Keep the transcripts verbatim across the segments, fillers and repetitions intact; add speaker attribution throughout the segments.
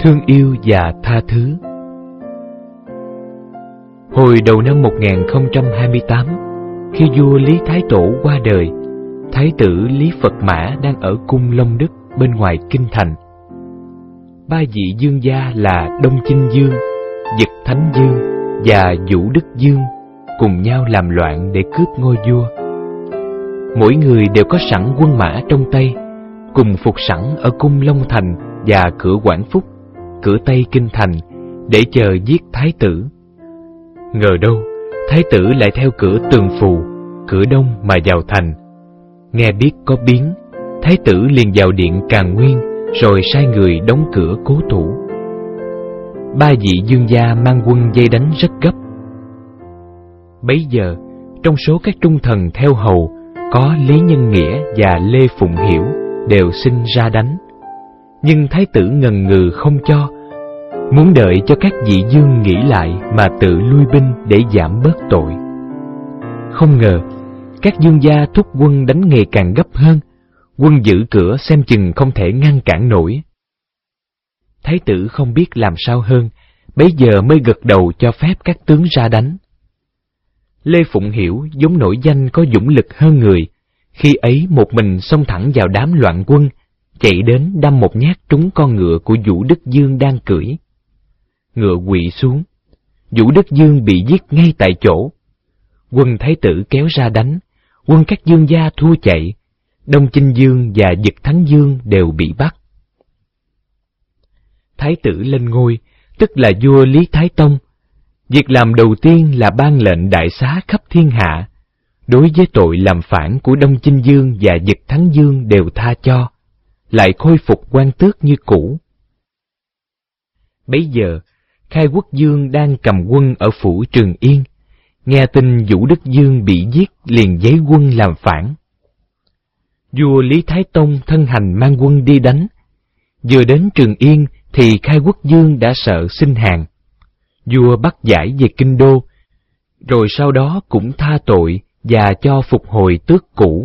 Speaker 1: thương yêu và tha thứ. Hồi đầu năm một nghìn không trăm hai mươi tám, khi vua Lý Thái Tổ qua đời, Thái tử Lý Phật Mã đang ở cung Long Đức bên ngoài kinh thành. Ba vị dương gia là Đông Chinh Dương, Dực Thánh Dương và Vũ Đức Dương cùng nhau làm loạn để cướp ngôi vua. Mỗi người đều có sẵn quân mã trong tay, cùng phục sẵn ở cung Long Thành và cửa Quảng Phúc, cửa Tây kinh thành, để chờ giết thái tử. Ngờ đâu, thái tử lại theo cửa Tường Phù, cửa Đông mà vào thành. Nghe biết có biến, thái tử liền vào điện Càn Nguyên, rồi sai người đóng cửa cố thủ. Ba vị dương gia mang quân vây đánh rất gấp. Bấy giờ, trong số các trung thần theo hầu, có Lý Nhân Nghĩa và Lê Phụng Hiểu đều xin ra đánh. Nhưng thái tử ngần ngừ không cho, muốn đợi cho các vị dương nghĩ lại mà tự lui binh để giảm bớt tội. Không ngờ, các dương gia thúc quân đánh ngày càng gấp hơn, quân giữ cửa xem chừng không thể ngăn cản nổi. Thái tử không biết làm sao hơn, bấy giờ mới gật đầu cho phép các tướng ra đánh. Lê Phụng Hiểu vốn nổi danh có dũng lực hơn người, khi ấy một mình xông thẳng vào đám loạn quân, chạy đến đâm một nhát trúng con ngựa của Vũ Đức Dương đang cưỡi. Ngựa quỵ xuống, Vũ Đức Dương bị giết ngay tại chỗ. Quân thái tử kéo ra đánh, quân các dương gia thua chạy, Đông Chinh Dương và Dực Thánh Dương đều bị bắt. Thái tử lên ngôi, tức là vua Lý Thái Tông. Việc làm đầu tiên là ban lệnh đại xá khắp thiên hạ, đối với tội làm phản của Đông Chinh Dương và Dực Thánh Dương đều tha cho, lại khôi phục quan tước như cũ. Bấy giờ, Khai Quốc Dương đang cầm quân ở phủ Trường Yên, nghe tin Vũ Đức Dương bị giết liền giấy quân làm phản. Vua Lý Thái Tông thân hành mang quân đi đánh. Vừa đến Trường Yên thì Khai Quốc Dương đã sợ xin hàng. Vua bắt giải về kinh đô, rồi sau đó cũng tha tội và cho phục hồi tước cũ.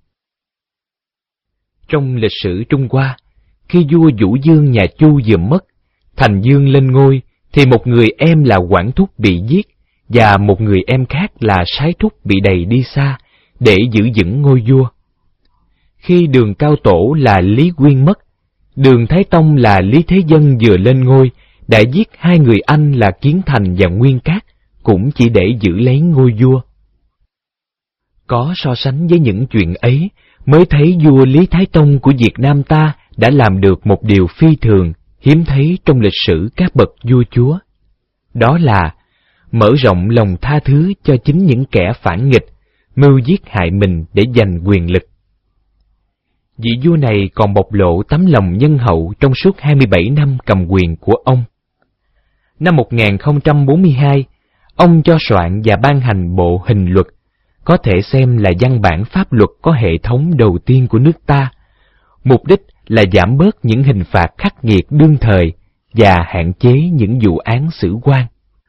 Speaker 1: Trong lịch sử Trung Hoa, khi vua Vũ Dương nhà Chu vừa mất, Thành Dương lên ngôi, thì một người em là Quảng Thúc bị giết, và một người em khác là Sái Thúc bị đày đi xa, để giữ vững ngôi vua. Khi Đường Cao Tổ là Lý Quyên mất, Đường Thái Tông là Lý Thế Dân vừa lên ngôi, đã giết hai người anh là Kiến Thành và Nguyên Cát, cũng chỉ để giữ lấy ngôi vua. Có so sánh với những chuyện ấy, mới thấy vua Lý Thái Tông của Việt Nam ta đã làm được một điều phi thường, hiếm thấy trong lịch sử các bậc vua chúa. Đó là mở rộng lòng tha thứ cho chính những kẻ phản nghịch, mưu giết hại mình để giành quyền lực. Vị vua này còn bộc lộ tấm lòng nhân hậu trong suốt hai mươi bảy năm cầm quyền của ông. Năm một nghìn không trăm bốn mươi hai, ông cho soạn và ban hành bộ hình luật, có thể xem là văn bản pháp luật có hệ thống đầu tiên của nước ta, mục đích là giảm bớt những hình phạt khắc nghiệt đương thời và hạn chế những vụ án xử quan.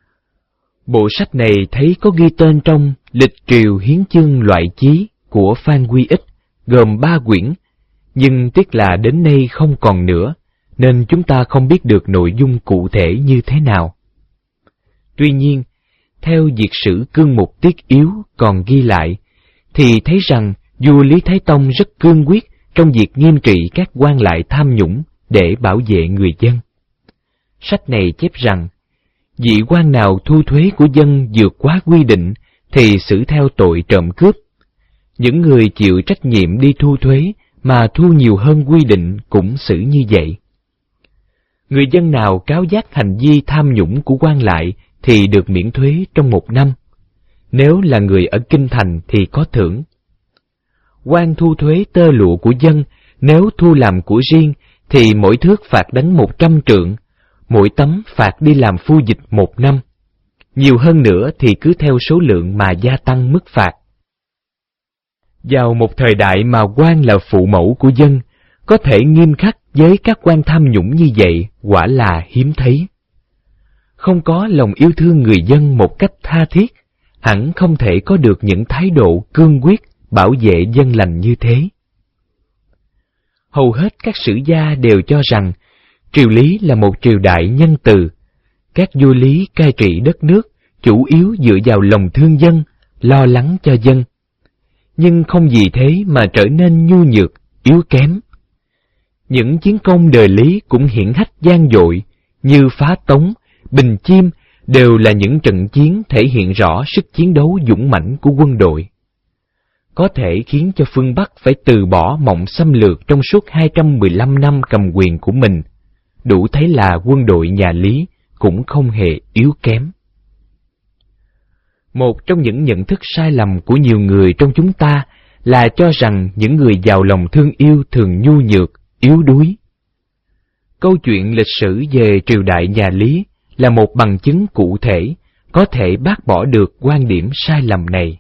Speaker 1: Bộ sách này thấy có ghi tên trong Lịch Triều Hiến Chương Loại Chí của Phan Quy Ích, gồm ba quyển, nhưng tiếc là đến nay không còn nữa, nên chúng ta không biết được nội dung cụ thể như thế nào. Tuy nhiên, theo Việt sử cương mục tiết yếu còn ghi lại, thì thấy rằng vua Lý Thái Tông rất cương quyết trong việc nghiêm trị các quan lại tham nhũng để bảo vệ người dân. Sách này chép rằng, vị quan nào thu thuế của dân vượt quá quy định thì xử theo tội trộm cướp. Những người chịu trách nhiệm đi thu thuế mà thu nhiều hơn quy định cũng xử như vậy. Người dân nào cáo giác hành vi tham nhũng của quan lại thì được miễn thuế trong một năm. Nếu là người ở kinh thành thì có thưởng. Quan thu thuế tơ lụa của dân, nếu thu làm của riêng thì mỗi thước phạt đánh một trăm trượng, mỗi tấm phạt đi làm phu dịch một năm. Nhiều hơn nữa thì cứ theo số lượng mà gia tăng mức phạt. Vào một thời đại mà quan là phụ mẫu của dân, có thể nghiêm khắc với các quan tham nhũng như vậy quả là hiếm thấy. Không có lòng yêu thương người dân một cách tha thiết, hẳn không thể có được những thái độ cương quyết bảo vệ dân lành như thế. Hầu hết các sử gia đều cho rằng Triều Lý là một triều đại nhân từ. Các vua Lý cai trị đất nước chủ yếu dựa vào lòng thương dân, lo lắng cho dân. Nhưng không vì thế mà trở nên nhu nhược, yếu kém. Những chiến công đời Lý cũng hiển hách vang dội, như phá Tống, Bình Chiêm đều là những trận chiến thể hiện rõ sức chiến đấu dũng mãnh của quân đội. Có thể khiến cho phương Bắc phải từ bỏ mộng xâm lược trong suốt hai trăm mười lăm năm cầm quyền của mình, đủ thấy là quân đội nhà Lý cũng không hề yếu kém. Một trong những nhận thức sai lầm của nhiều người trong chúng ta là cho rằng những người giàu lòng thương yêu thường nhu nhược, yếu đuối. Câu chuyện lịch sử về triều đại nhà Lý là một bằng chứng cụ thể có thể bác bỏ được quan điểm sai lầm này.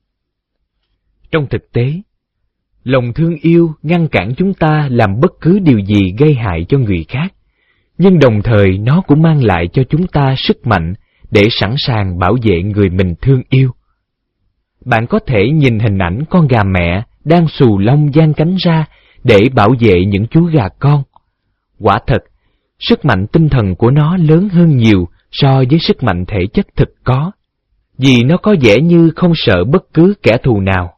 Speaker 1: Trong thực tế, lòng thương yêu ngăn cản chúng ta làm bất cứ điều gì gây hại cho người khác, nhưng đồng thời nó cũng mang lại cho chúng ta sức mạnh để sẵn sàng bảo vệ người mình thương yêu. Bạn có thể nhìn hình ảnh con gà mẹ đang xù lông dang cánh ra để bảo vệ những chú gà con. Quả thật, sức mạnh tinh thần của nó lớn hơn nhiều so với sức mạnh thể chất thực có, vì nó có vẻ như không sợ bất cứ kẻ thù nào.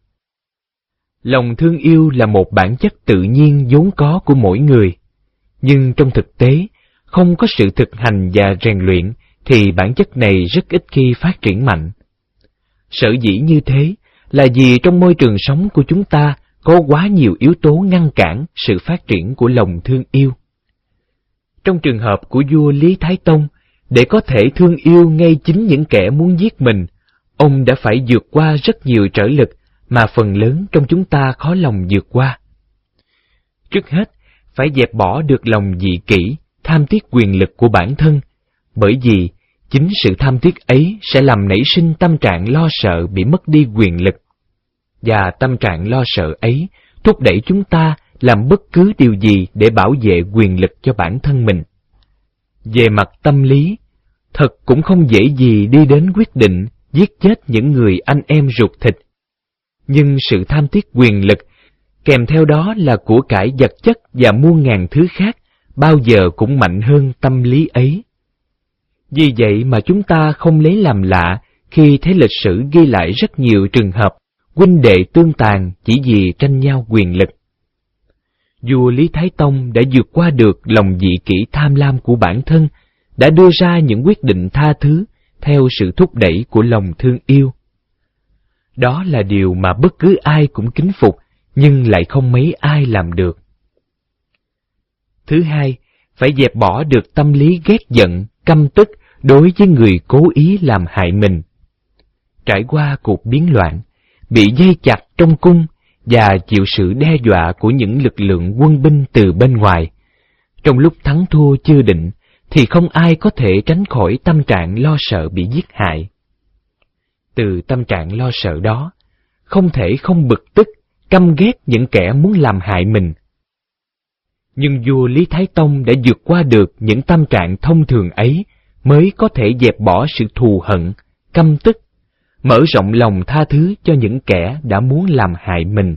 Speaker 1: Lòng thương yêu là một bản chất tự nhiên vốn có của mỗi người, nhưng trong thực tế, không có sự thực hành và rèn luyện thì bản chất này rất ít khi phát triển mạnh. Sở dĩ như thế là vì trong môi trường sống của chúng ta có quá nhiều yếu tố ngăn cản sự phát triển của lòng thương yêu. Trong trường hợp của vua Lý Thái Tông, để có thể thương yêu ngay chính những kẻ muốn giết mình, ông đã phải vượt qua rất nhiều trở lực mà phần lớn trong chúng ta khó lòng vượt qua. Trước hết, phải dẹp bỏ được lòng dị kỷ, tham tiếc quyền lực của bản thân, bởi vì chính sự tham tiếc ấy sẽ làm nảy sinh tâm trạng lo sợ bị mất đi quyền lực. Và tâm trạng lo sợ ấy thúc đẩy chúng ta làm bất cứ điều gì để bảo vệ quyền lực cho bản thân mình. Về mặt tâm lý, thật cũng không dễ gì đi đến quyết định giết chết những người anh em ruột thịt. Nhưng sự tham tiếc quyền lực, kèm theo đó là của cải vật chất và muôn ngàn thứ khác, bao giờ cũng mạnh hơn tâm lý ấy. Vì vậy mà chúng ta không lấy làm lạ khi thấy lịch sử ghi lại rất nhiều trường hợp huynh đệ tương tàn chỉ vì tranh nhau quyền lực. Vua Lý Thái Tông đã vượt qua được lòng dị kỷ tham lam của bản thân, đã đưa ra những quyết định tha thứ theo sự thúc đẩy của lòng thương yêu. Đó là điều mà bất cứ ai cũng kính phục, nhưng lại không mấy ai làm được. Thứ hai, phải dẹp bỏ được tâm lý ghét giận, căm tức đối với người cố ý làm hại mình. Trải qua cuộc biến loạn, bị dây chặt trong cung và chịu sự đe dọa của những lực lượng quân binh từ bên ngoài, trong lúc thắng thua chưa định thì không ai có thể tránh khỏi tâm trạng lo sợ bị giết hại. Từ tâm trạng lo sợ đó, không thể không bực tức, căm ghét những kẻ muốn làm hại mình. Nhưng vua Lý Thái Tông đã vượt qua được những tâm trạng thông thường ấy, mới có thể dẹp bỏ sự thù hận, căm tức, mở rộng lòng tha thứ cho những kẻ đã muốn làm hại mình.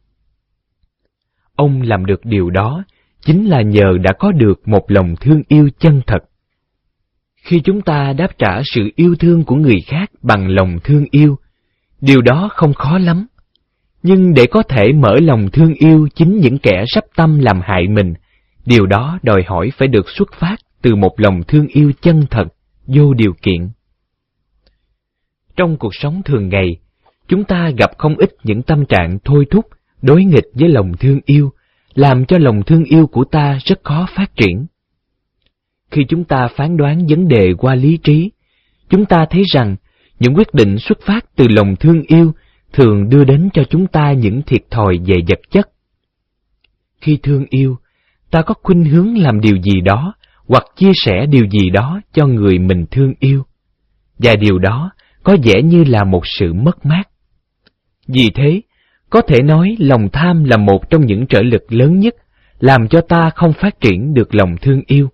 Speaker 1: Ông làm được điều đó chính là nhờ đã có được một lòng thương yêu chân thật. Khi chúng ta đáp trả sự yêu thương của người khác bằng lòng thương yêu, điều đó không khó lắm. Nhưng để có thể mở lòng thương yêu chính những kẻ sắp tâm làm hại mình, điều đó đòi hỏi phải được xuất phát từ một lòng thương yêu chân thật, vô điều kiện. Trong cuộc sống thường ngày, chúng ta gặp không ít những tâm trạng thôi thúc, đối nghịch với lòng thương yêu, làm cho lòng thương yêu của ta rất khó phát triển. Khi chúng ta phán đoán vấn đề qua lý trí, chúng ta thấy rằng những quyết định xuất phát từ lòng thương yêu thường đưa đến cho chúng ta những thiệt thòi về vật chất. Khi thương yêu, ta có khuynh hướng làm điều gì đó hoặc chia sẻ điều gì đó cho người mình thương yêu, và điều đó có vẻ như là một sự mất mát. Vì thế, có thể nói lòng tham là một trong những trở lực lớn nhất làm cho ta không phát triển được lòng thương yêu.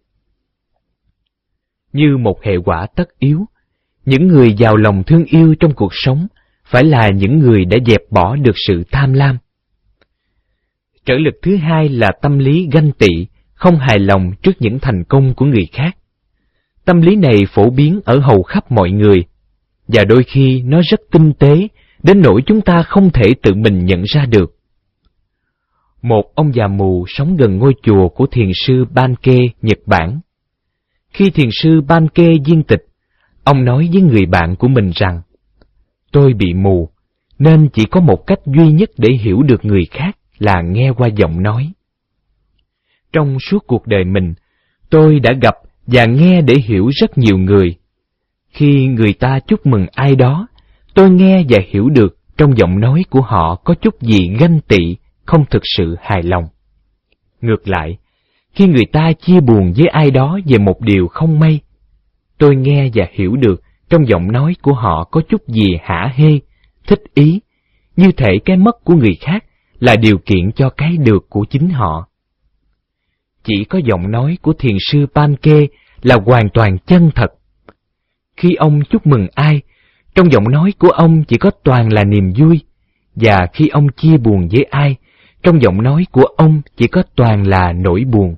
Speaker 1: Như một hệ quả tất yếu, những người giàu lòng thương yêu trong cuộc sống phải là những người đã dẹp bỏ được sự tham lam. Trở lực thứ hai là tâm lý ganh tị, không hài lòng trước những thành công của người khác. Tâm lý này phổ biến ở hầu khắp mọi người, và đôi khi nó rất tinh tế, đến nỗi chúng ta không thể tự mình nhận ra được. Một ông già mù sống gần ngôi chùa của thiền sư Bankei, Nhật Bản. Khi thiền sư Bankei viên tịch, ông nói với người bạn của mình rằng, tôi bị mù, nên chỉ có một cách duy nhất để hiểu được người khác là nghe qua giọng nói. Trong suốt cuộc đời mình, tôi đã gặp và nghe để hiểu rất nhiều người. Khi người ta chúc mừng ai đó, tôi nghe và hiểu được trong giọng nói của họ có chút gì ganh tị, không thực sự hài lòng. Ngược lại, khi người ta chia buồn với ai đó về một điều không may, tôi nghe và hiểu được trong giọng nói của họ có chút gì hả hê, thích ý, như thể cái mất của người khác là điều kiện cho cái được của chính họ. Chỉ có giọng nói của thiền sư Bankei là hoàn toàn chân thật. Khi ông chúc mừng ai, trong giọng nói của ông chỉ có toàn là niềm vui, và khi ông chia buồn với ai, trong giọng nói của ông chỉ có toàn là nỗi buồn.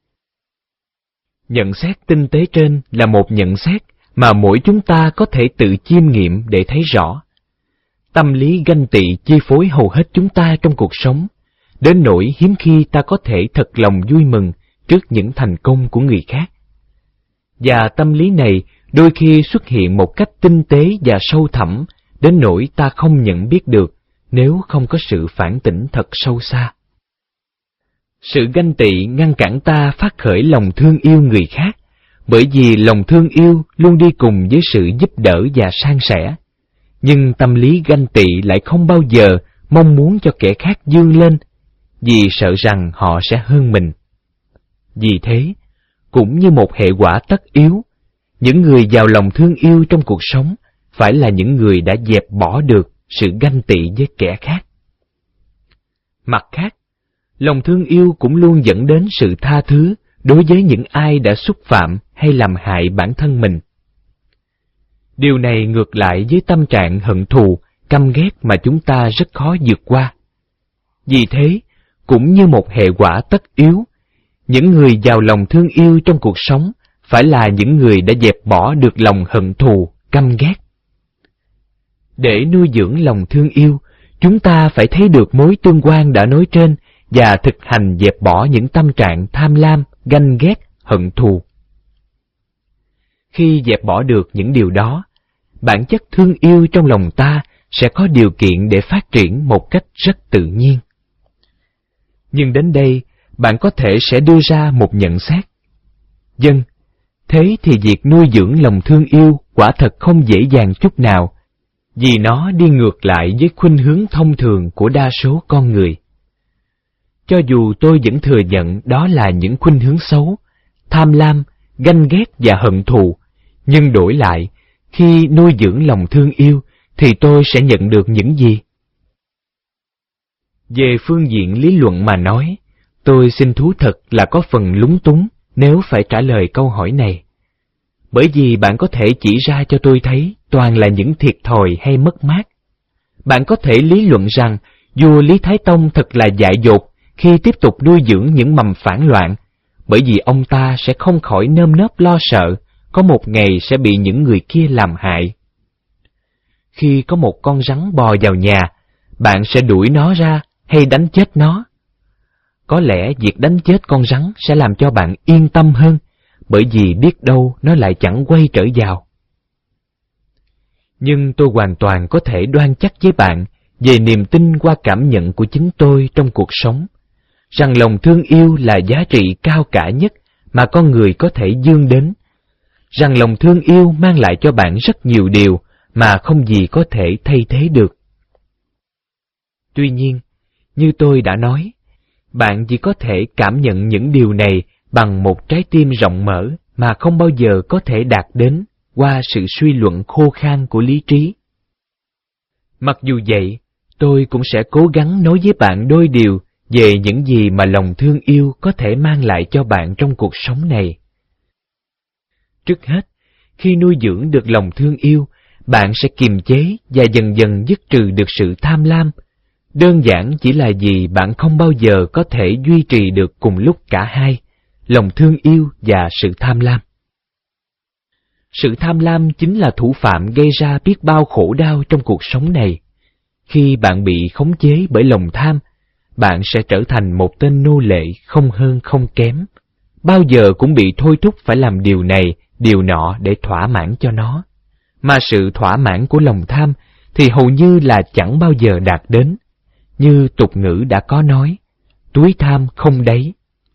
Speaker 1: Nhận xét tinh tế trên là một nhận xét mà mỗi chúng ta có thể tự chiêm nghiệm để thấy rõ. Tâm lý ganh tị chi phối hầu hết chúng ta trong cuộc sống, đến nỗi hiếm khi ta có thể thật lòng vui mừng trước những thành công của người khác. Và tâm lý này đôi khi xuất hiện một cách tinh tế và sâu thẳm, đến nỗi ta không nhận biết được nếu không có sự phản tỉnh thật sâu xa. Sự ganh tị ngăn cản ta phát khởi lòng thương yêu người khác, bởi vì lòng thương yêu luôn đi cùng với sự giúp đỡ và san sẻ. Nhưng tâm lý ganh tị lại không bao giờ mong muốn cho kẻ khác vươn lên, vì sợ rằng họ sẽ hơn mình. Vì thế, cũng như một hệ quả tất yếu, những người giàu lòng thương yêu trong cuộc sống phải là những người đã dẹp bỏ được sự ganh tị với kẻ khác. Mặt khác, lòng thương yêu cũng luôn dẫn đến sự tha thứ đối với những ai đã xúc phạm hay làm hại bản thân mình. Điều này ngược lại với tâm trạng hận thù, căm ghét mà chúng ta rất khó vượt qua. Vì thế, cũng như một hệ quả tất yếu, những người giàu lòng thương yêu trong cuộc sống phải là những người đã dẹp bỏ được lòng hận thù, căm ghét. Để nuôi dưỡng lòng thương yêu, chúng ta phải thấy được mối tương quan đã nói trên và thực hành dẹp bỏ những tâm trạng tham lam, ganh ghét, hận thù. Khi dẹp bỏ được những điều đó, bản chất thương yêu trong lòng ta sẽ có điều kiện để phát triển một cách rất tự nhiên. Nhưng đến đây, bạn có thể sẽ đưa ra một nhận xét. Vâng, thế thì việc nuôi dưỡng lòng thương yêu quả thật không dễ dàng chút nào, vì nó đi ngược lại với khuynh hướng thông thường của đa số con người. Cho dù tôi vẫn thừa nhận đó là những khuynh hướng xấu, tham lam, ganh ghét và hận thù, nhưng đổi lại, khi nuôi dưỡng lòng thương yêu, thì tôi sẽ nhận được những gì? Về phương diện lý luận mà nói, tôi xin thú thật là có phần lúng túng nếu phải trả lời câu hỏi này. Bởi vì bạn có thể chỉ ra cho tôi thấy toàn là những thiệt thòi hay mất mát. Bạn có thể lý luận rằng vua Lý Thái Tông thật là dại dột khi tiếp tục nuôi dưỡng những mầm phản loạn, bởi vì ông ta sẽ không khỏi nơm nớp lo sợ có một ngày sẽ bị những người kia làm hại. Khi có một con rắn bò vào nhà, bạn sẽ đuổi nó ra hay đánh chết nó? Có lẽ việc đánh chết con rắn sẽ làm cho bạn yên tâm hơn, bởi vì biết đâu nó lại chẳng quay trở vào. Nhưng tôi hoàn toàn có thể đoan chắc với bạn về niềm tin qua cảm nhận của chính tôi trong cuộc sống, rằng lòng thương yêu là giá trị cao cả nhất mà con người có thể vươn đến, rằng lòng thương yêu mang lại cho bạn rất nhiều điều mà không gì có thể thay thế được. Tuy nhiên, như tôi đã nói, bạn chỉ có thể cảm nhận những điều này bằng một trái tim rộng mở mà không bao giờ có thể đạt đến qua sự suy luận khô khan của lý trí. Mặc dù vậy, tôi cũng sẽ cố gắng nói với bạn đôi điều về những gì mà lòng thương yêu có thể mang lại cho bạn trong cuộc sống này. Trước hết, khi nuôi dưỡng được lòng thương yêu, bạn sẽ kiềm chế và dần dần dứt trừ được sự tham lam. Đơn giản chỉ là vì bạn không bao giờ có thể duy trì được cùng lúc cả hai, lòng thương yêu và sự tham lam. Sự tham lam chính là thủ phạm gây ra biết bao khổ đau trong cuộc sống này. Khi bạn bị khống chế bởi lòng tham, bạn sẽ trở thành một tên nô lệ không hơn không kém, bao giờ cũng bị thôi thúc phải làm điều này, điều nọ để thỏa mãn cho nó. Mà sự thỏa mãn của lòng tham thì hầu như là chẳng bao giờ đạt đến. Như tục ngữ đã có nói, túi tham không đáy.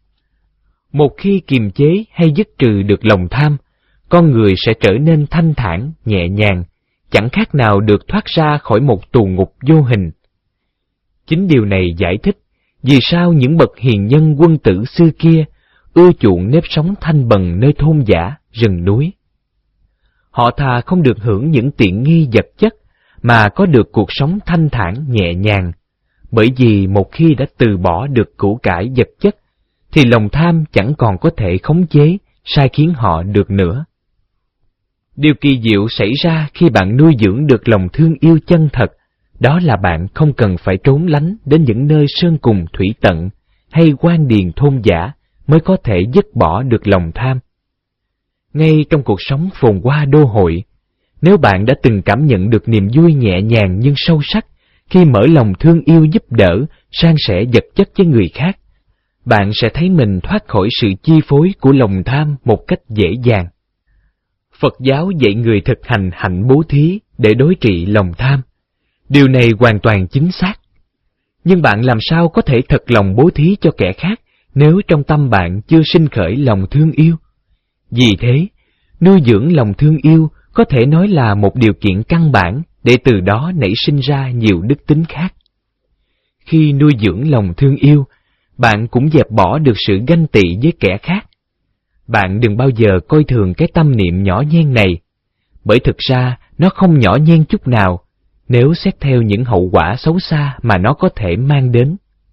Speaker 1: Một khi kiềm chế hay dứt trừ được lòng tham, con người sẽ trở nên thanh thản, nhẹ nhàng, chẳng khác nào được thoát ra khỏi một tù ngục vô hình. Chính điều này giải thích vì sao những bậc hiền nhân quân tử xưa kia ưa chuộng nếp sống thanh bần nơi thôn dã, rừng núi. Họ thà không được hưởng những tiện nghi vật chất mà có được cuộc sống thanh thản nhẹ nhàng, bởi vì một khi đã từ bỏ được của cải vật chất thì lòng tham chẳng còn có thể khống chế, sai khiến họ được nữa. Điều kỳ diệu xảy ra khi bạn nuôi dưỡng được lòng thương yêu chân thật, đó là bạn không cần phải trốn lánh đến những nơi sơn cùng thủy tận hay quan điền thôn dã mới có thể dứt bỏ được lòng tham. Ngay trong cuộc sống phồn hoa đô hội, nếu bạn đã từng cảm nhận được niềm vui nhẹ nhàng nhưng sâu sắc khi mở lòng thương yêu giúp đỡ, san sẻ vật chất với người khác, bạn sẽ thấy mình thoát khỏi sự chi phối của lòng tham một cách dễ dàng. Phật giáo dạy người thực hành hạnh bố thí để đối trị lòng tham. Điều này hoàn toàn chính xác. Nhưng bạn làm sao có thể thật lòng bố thí cho kẻ khác nếu trong tâm bạn chưa sinh khởi lòng thương yêu? Vì thế, nuôi dưỡng lòng thương yêu có thể nói là một điều kiện căn bản để từ đó nảy sinh ra nhiều đức tính khác. Khi nuôi dưỡng lòng thương yêu, bạn cũng dẹp bỏ được sự ganh tị với kẻ khác. Bạn đừng bao giờ coi thường cái tâm niệm nhỏ nhen này, bởi thực ra nó không nhỏ nhen chút nào nếu xét theo những hậu quả xấu xa mà nó có thể mang đến.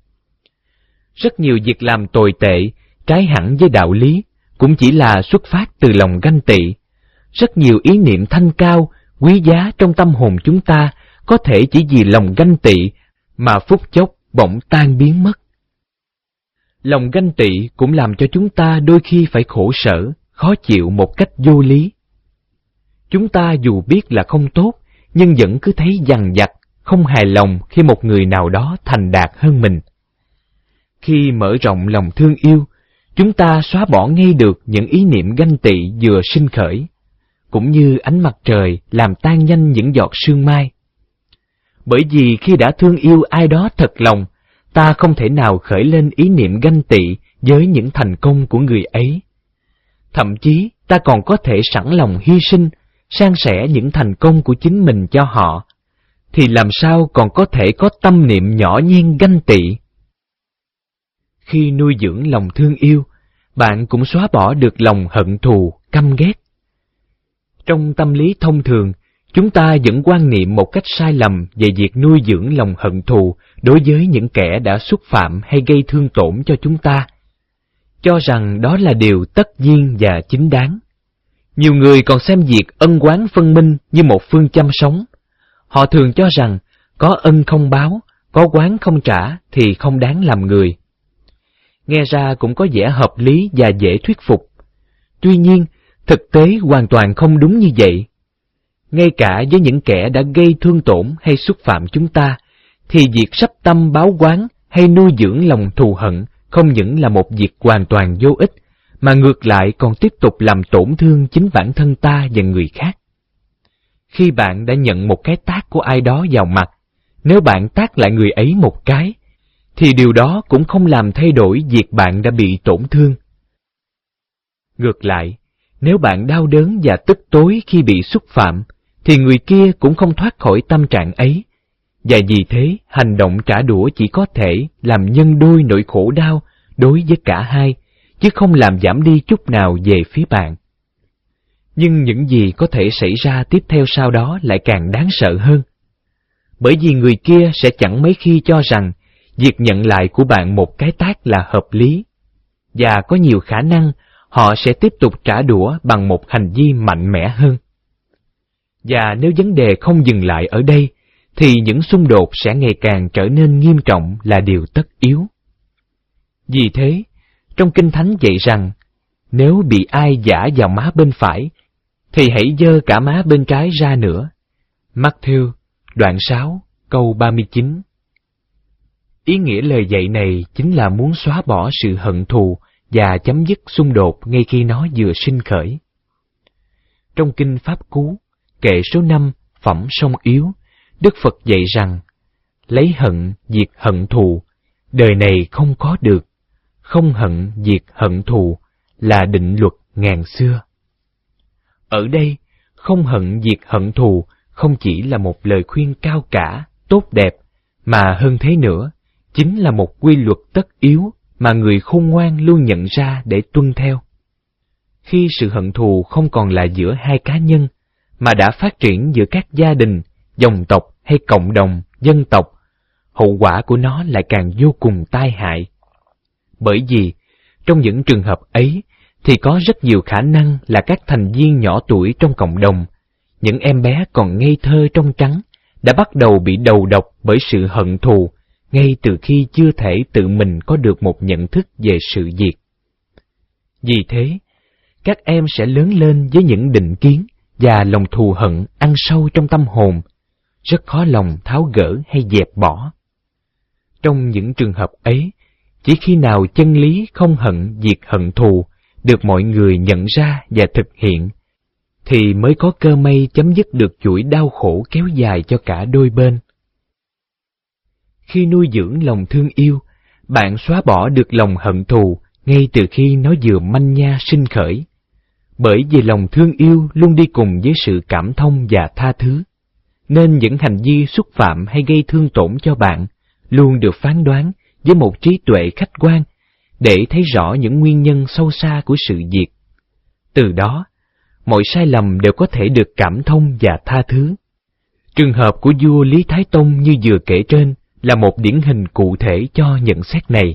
Speaker 1: Rất nhiều việc làm tồi tệ, trái hẳn với đạo lý, cũng chỉ là xuất phát từ lòng ganh tị. Rất nhiều ý niệm thanh cao, quý giá trong tâm hồn chúng ta có thể chỉ vì lòng ganh tị mà phút chốc bỗng tan biến mất. Lòng ganh tị cũng làm cho chúng ta đôi khi phải khổ sở, khó chịu một cách vô lý. Chúng ta dù biết là không tốt, nhưng vẫn cứ thấy dằn vặt, không hài lòng khi một người nào đó thành đạt hơn mình. Khi mở rộng lòng thương yêu, chúng ta xóa bỏ ngay được những ý niệm ganh tị vừa sinh khởi, cũng như ánh mặt trời làm tan nhanh những giọt sương mai. Bởi vì khi đã thương yêu ai đó thật lòng, ta không thể nào khởi lên ý niệm ganh tị với những thành công của người ấy. Thậm chí, ta còn có thể sẵn lòng hy sinh, san sẻ những thành công của chính mình cho họ, thì làm sao còn có thể có tâm niệm nhỏ nhen ganh tị? Khi nuôi dưỡng lòng thương yêu, bạn cũng xóa bỏ được lòng hận thù, căm ghét. Trong tâm lý thông thường, chúng ta vẫn quan niệm một cách sai lầm về việc nuôi dưỡng lòng hận thù đối với những kẻ đã xúc phạm hay gây thương tổn cho chúng ta, cho rằng đó là điều tất nhiên và chính đáng. Nhiều người còn xem việc ân oán phân minh như một phương châm sống. Họ thường cho rằng có ân không báo, có oán không trả thì không đáng làm người. Nghe ra cũng có vẻ hợp lý và dễ thuyết phục. Tuy nhiên, thực tế hoàn toàn không đúng như vậy. Ngay cả với những kẻ đã gây thương tổn hay xúc phạm chúng ta, thì việc sắp tâm báo oán hay nuôi dưỡng lòng thù hận không những là một việc hoàn toàn vô ích, mà ngược lại còn tiếp tục làm tổn thương chính bản thân ta và người khác. Khi bạn đã nhận một cái tát của ai đó vào mặt, nếu bạn tát lại người ấy một cái, thì điều đó cũng không làm thay đổi việc bạn đã bị tổn thương. Ngược lại, nếu bạn đau đớn và tức tối khi bị xúc phạm, thì người kia cũng không thoát khỏi tâm trạng ấy, và vì thế hành động trả đũa chỉ có thể làm nhân đôi nỗi khổ đau đối với cả hai, chứ không làm giảm đi chút nào về phía bạn. Nhưng những gì có thể xảy ra tiếp theo sau đó lại càng đáng sợ hơn. Bởi vì người kia sẽ chẳng mấy khi cho rằng việc nhận lại của bạn một cái tát là hợp lý, và có nhiều khả năng họ sẽ tiếp tục trả đũa bằng một hành vi mạnh mẽ hơn. Và nếu vấn đề không dừng lại ở đây, thì những xung đột sẽ ngày càng trở nên nghiêm trọng là điều tất yếu. Vì thế, Trong Kinh Thánh dạy rằng, nếu bị ai giã vào má bên phải, thì hãy giơ cả má bên trái ra nữa. Matthew, đoạn sáu, câu ba mươi chín. Ý nghĩa lời dạy này chính là muốn xóa bỏ sự hận thù và chấm dứt xung đột ngay khi nó vừa sinh khởi. Trong Kinh Pháp Cú, kệ số năm, phẩm song yếu, Đức Phật dạy rằng, lấy hận diệt hận thù, đời này không có được, không hận diệt hận thù là định luật ngàn xưa. Ở đây, không hận diệt hận thù không chỉ là một lời khuyên cao cả, tốt đẹp, mà hơn thế nữa, chính là một quy luật tất yếu mà người khôn ngoan luôn nhận ra để tuân theo. Khi sự hận thù không còn là giữa hai cá nhân, mà đã phát triển giữa các gia đình, dòng tộc hay cộng đồng, dân tộc, hậu quả của nó lại càng vô cùng tai hại. Bởi vì, trong những trường hợp ấy, thì có rất nhiều khả năng là các thành viên nhỏ tuổi trong cộng đồng, những em bé còn ngây thơ trong trắng, đã bắt đầu bị đầu độc bởi sự hận thù, ngay từ khi chưa thể tự mình có được một nhận thức về sự việc. Vì thế, các em sẽ lớn lên với những định kiến và lòng thù hận ăn sâu trong tâm hồn, rất khó lòng tháo gỡ hay dẹp bỏ. Trong những trường hợp ấy, chỉ khi nào chân lý không hận diệt hận thù được mọi người nhận ra và thực hiện, thì mới có cơ may chấm dứt được chuỗi đau khổ kéo dài cho cả đôi bên. Khi nuôi dưỡng lòng thương yêu, bạn xóa bỏ được lòng hận thù ngay từ khi nó vừa manh nha sinh khởi. Bởi vì lòng thương yêu luôn đi cùng với sự cảm thông và tha thứ, nên những hành vi xúc phạm hay gây thương tổn cho bạn luôn được phán đoán với một trí tuệ khách quan để thấy rõ những nguyên nhân sâu xa của sự việc. Từ đó, mọi sai lầm đều có thể được cảm thông và tha thứ. Trường hợp của vua Lý Thái Tông như vừa kể trên là một điển hình cụ thể cho nhận xét này.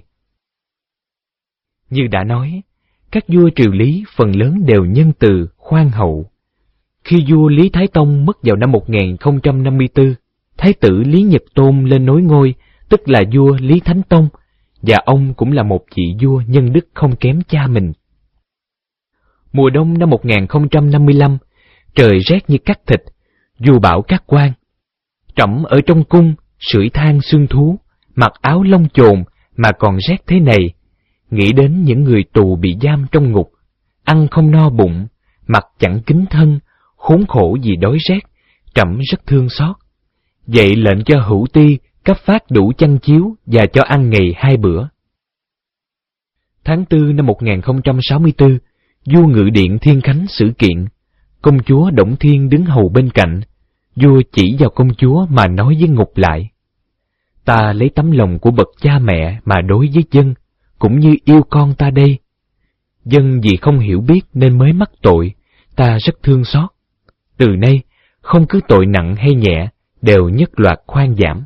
Speaker 1: Như đã nói, các vua triều Lý phần lớn đều nhân từ, khoan hậu. Khi vua Lý Thái Tông mất vào năm một nghìn không trăm năm mươi tư, Thái tử Lý Nhật Tôn lên nối ngôi, tức là vua Lý Thánh Tông, và ông cũng là một vị vua nhân đức không kém cha mình. Mùa đông năm một nghìn không trăm năm mươi lăm, trời rét như cắt thịt, vua bảo các quan: trẫm ở trong cung, sưởi than xương thú, mặc áo lông chồn mà còn rét thế này, nghĩ đến những người tù bị giam trong ngục, ăn không no bụng, mặc chẳng kín thân, khốn khổ vì đói rét, trẫm rất thương xót. Vậy lệnh cho hữu ti cấp phát đủ chăn chiếu và cho ăn ngày hai bữa. Tháng tư năm một nghìn không trăm sáu mươi tư, vua ngự điện Thiên Khánh xử kiện, công chúa Đổng Thiên đứng hầu bên cạnh, vua chỉ vào công chúa mà nói với ngục lại: ta lấy tấm lòng của bậc cha mẹ mà đối với dân, cũng như yêu con ta đây. Dân vì không hiểu biết nên mới mắc tội, ta rất thương xót. Từ nay, không cứ tội nặng hay nhẹ, đều nhất loạt khoan giảm.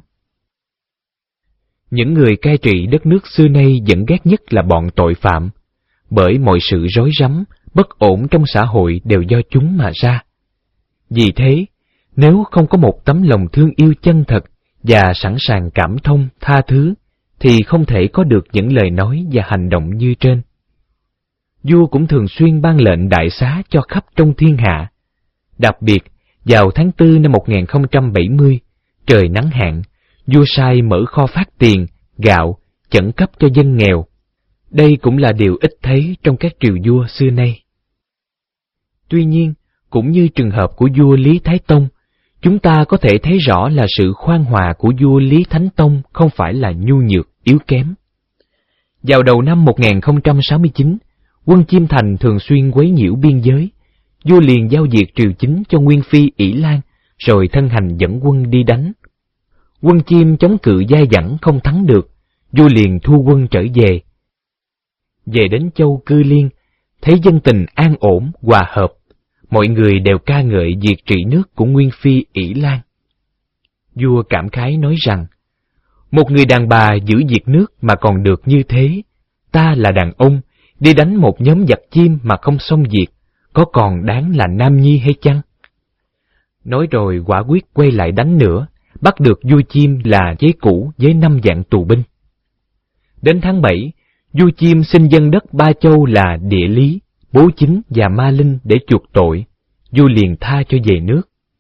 Speaker 1: Những người cai trị đất nước xưa nay vẫn ghét nhất là bọn tội phạm, bởi mọi sự rối rắm, bất ổn trong xã hội đều do chúng mà ra. Vì thế, nếu không có một tấm lòng thương yêu chân thật và sẵn sàng cảm thông, tha thứ, thì không thể có được những lời nói và hành động như trên. Vua cũng thường xuyên ban lệnh đại xá cho khắp trong thiên hạ. Đặc biệt, vào tháng tư năm một nghìn không trăm bảy mươi, trời nắng hạn, vua sai mở kho phát tiền, gạo, chẩn cấp cho dân nghèo. Đây cũng là điều ít thấy trong các triều vua xưa nay. Tuy nhiên, cũng như trường hợp của vua Lý Thái Tông, chúng ta có thể thấy rõ là sự khoan hòa của vua Lý Thánh Tông không phải là nhu nhược, yếu kém. Vào đầu năm một nghìn không trăm sáu mươi chín, quân Chiêm Thành thường xuyên quấy nhiễu biên giới. Vua liền giao diệt triều chính cho Nguyên Phi ỷ Lan, rồi thân hành dẫn quân đi đánh. Quân Chiêm chống cự dai dẳng không thắng được, vua liền thu quân trở về. Về đến châu Cư Liên, thấy dân tình an ổn, hòa hợp, mọi người đều ca ngợi việc trị nước của Nguyên Phi ỷ Lan. Vua cảm khái nói rằng: một người đàn bà giữ việc nước mà còn được như thế, ta là đàn ông, đi đánh một nhóm giặc chim mà không xong việc, có còn đáng là nam nhi hay chăng? Nói rồi quả quyết quay lại đánh nữa, bắt được vua Chiêm là giấy cũ với năm vạn tù binh. Đến tháng bảy, Vua Chiêm xin dân đất Ba Châu là Địa Lý, Bố Chính và Ma Linh để chuộc tội. Vua liền tha cho về nước.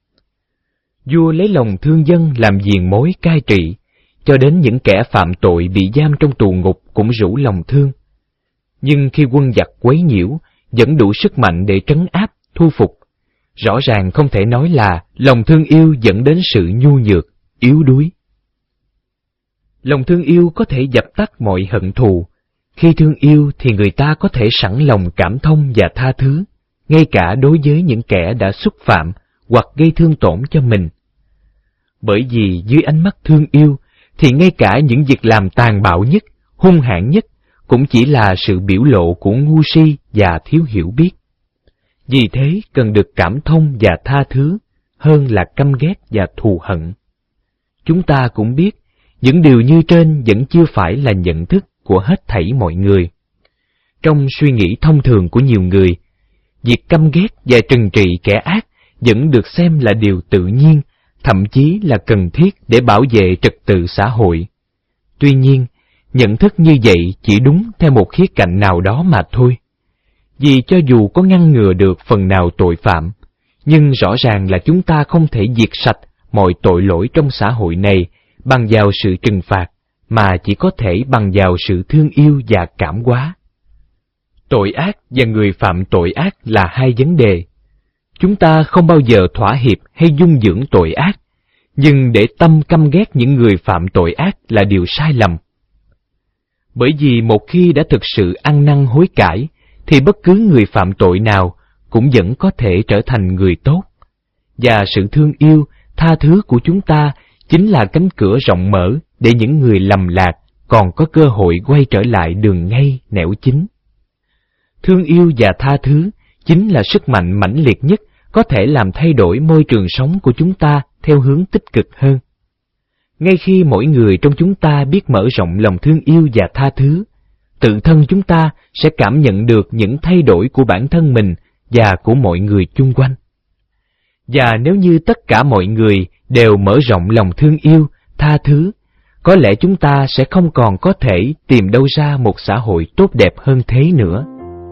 Speaker 1: Vua lấy lòng thương dân làm diền mối cai trị, cho đến những kẻ phạm tội bị giam trong tù ngục cũng rủ lòng thương. Nhưng khi quân giặc quấy nhiễu, vẫn đủ sức mạnh để trấn áp, thu phục. Rõ ràng không thể nói là lòng thương yêu dẫn đến sự nhu nhược, yếu đuối. Lòng thương yêu có thể dập tắt mọi hận thù. Khi thương yêu thì người ta có thể sẵn lòng cảm thông và tha thứ, ngay cả đối với những kẻ đã xúc phạm hoặc gây thương tổn cho mình. Bởi vì dưới ánh mắt thương yêu thì ngay cả những việc làm tàn bạo nhất, hung hãn nhất cũng chỉ là sự biểu lộ của ngu si và thiếu hiểu biết. Vì thế cần được cảm thông và tha thứ hơn là căm ghét và thù hận. Chúng ta cũng biết những điều như trên vẫn chưa phải là nhận thức của hết thảy mọi người. Trong suy nghĩ thông thường của nhiều người, việc căm ghét và trừng trị kẻ ác vẫn được xem là điều tự nhiên, thậm chí là cần thiết để bảo vệ trật tự xã hội. Tuy nhiên, nhận thức như vậy chỉ đúng theo một khía cạnh nào đó mà thôi. Vì cho dù có ngăn ngừa được phần nào tội phạm, nhưng rõ ràng là chúng ta không thể diệt sạch mọi tội lỗi trong xã hội này bằng vào sự trừng phạt, mà chỉ có thể bằng vào sự thương yêu và cảm hóa. Tội ác và người phạm tội ác là hai vấn đề. Chúng ta không bao giờ thỏa hiệp hay dung dưỡng tội ác, nhưng để tâm căm ghét những người phạm tội ác là điều sai lầm. Bởi vì một khi đã thực sự ăn năn hối cải, thì bất cứ người phạm tội nào cũng vẫn có thể trở thành người tốt. Và sự thương yêu, tha thứ của chúng ta chính là cánh cửa rộng mở để những người lầm lạc còn có cơ hội quay trở lại đường ngay nẻo chính. Thương yêu và tha thứ chính là sức mạnh mãnh liệt nhất có thể làm thay đổi môi trường sống của chúng ta theo hướng tích cực hơn. Ngay khi mỗi người trong chúng ta biết mở rộng lòng thương yêu và tha thứ, tự thân chúng ta sẽ cảm nhận được những thay đổi của bản thân mình và của mọi người chung quanh. Và nếu như tất cả mọi người đều mở rộng lòng thương yêu, tha thứ, có lẽ chúng ta sẽ không còn có thể tìm đâu ra một xã hội tốt đẹp hơn thế nữa.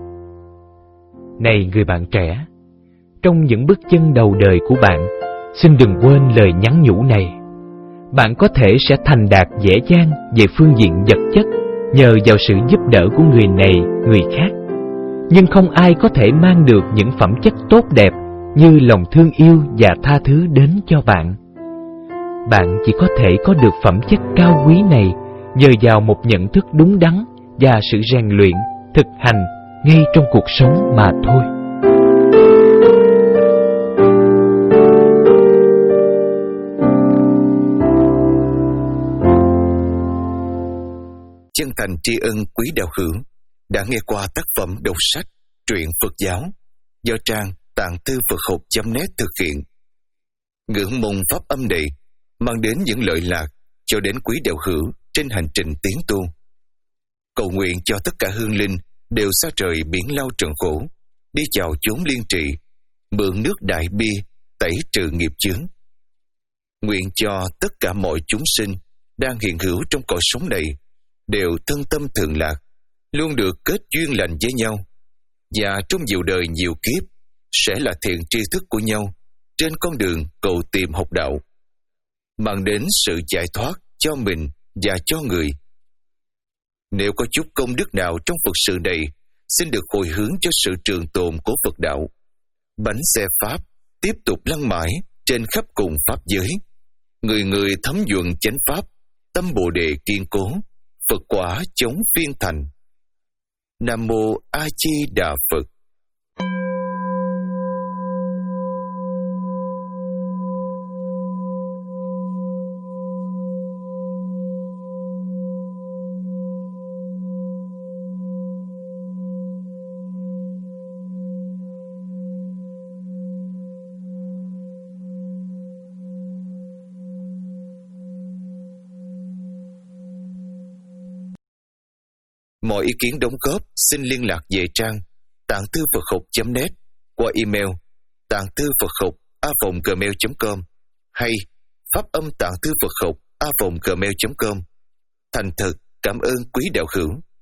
Speaker 1: Này người bạn trẻ, trong những bước chân đầu đời của bạn, xin đừng quên lời nhắn nhủ này. Bạn có thể sẽ thành đạt dễ dàng về phương diện vật chất nhờ vào sự giúp đỡ của người này, người khác. Nhưng không ai có thể mang được những phẩm chất tốt đẹp như lòng thương yêu và tha thứ đến cho bạn. Bạn chỉ có thể có được phẩm chất cao quý này nhờ vào một nhận thức đúng đắn và sự rèn luyện, thực hành ngay trong cuộc sống mà thôi.
Speaker 2: Chân thành tri ân quý đạo hữu đã nghe qua tác phẩm đọc sách Truyện Phật giáo do trang tạng thư Phật học chấm net thực hiện. Ngưỡng mong pháp âm này mang đến những lợi lạc cho đến quý đạo hữu trên hành trình tiến tu. Cầu nguyện cho tất cả hương linh đều xa trời biển lao trần khổ, đi vào chốn liên trị, mượn nước đại bi tẩy trừ nghiệp chướng. Nguyện cho tất cả mọi chúng sinh đang hiện hữu trong cõi sống này đều thân tâm thường lạc, luôn được kết duyên lành với nhau, và trong nhiều đời nhiều kiếp sẽ là thiện tri thức của nhau trên con đường cầu tìm học đạo, mang đến sự giải thoát cho mình và cho người. Nếu có chút công đức nào trong Phật sự này, xin được hồi hướng cho sự trường tồn của Phật đạo. Bánh xe Pháp tiếp tục lăn mãi trên khắp cùng Pháp giới. Người người thấm nhuận chánh Pháp, tâm Bồ Đề kiên cố, Phật quả chống phiên thành. Nam Mô A Di Đà Phật. Mọi ý kiến đóng góp xin liên lạc về trang tạng thư Phật học chấm net qua email tạng thư Phật học a vòng gmail chấm com hay pháp âm tạng thư Phật học a vòng gmail chấm com. Thành thật cảm ơn quý đạo hữu.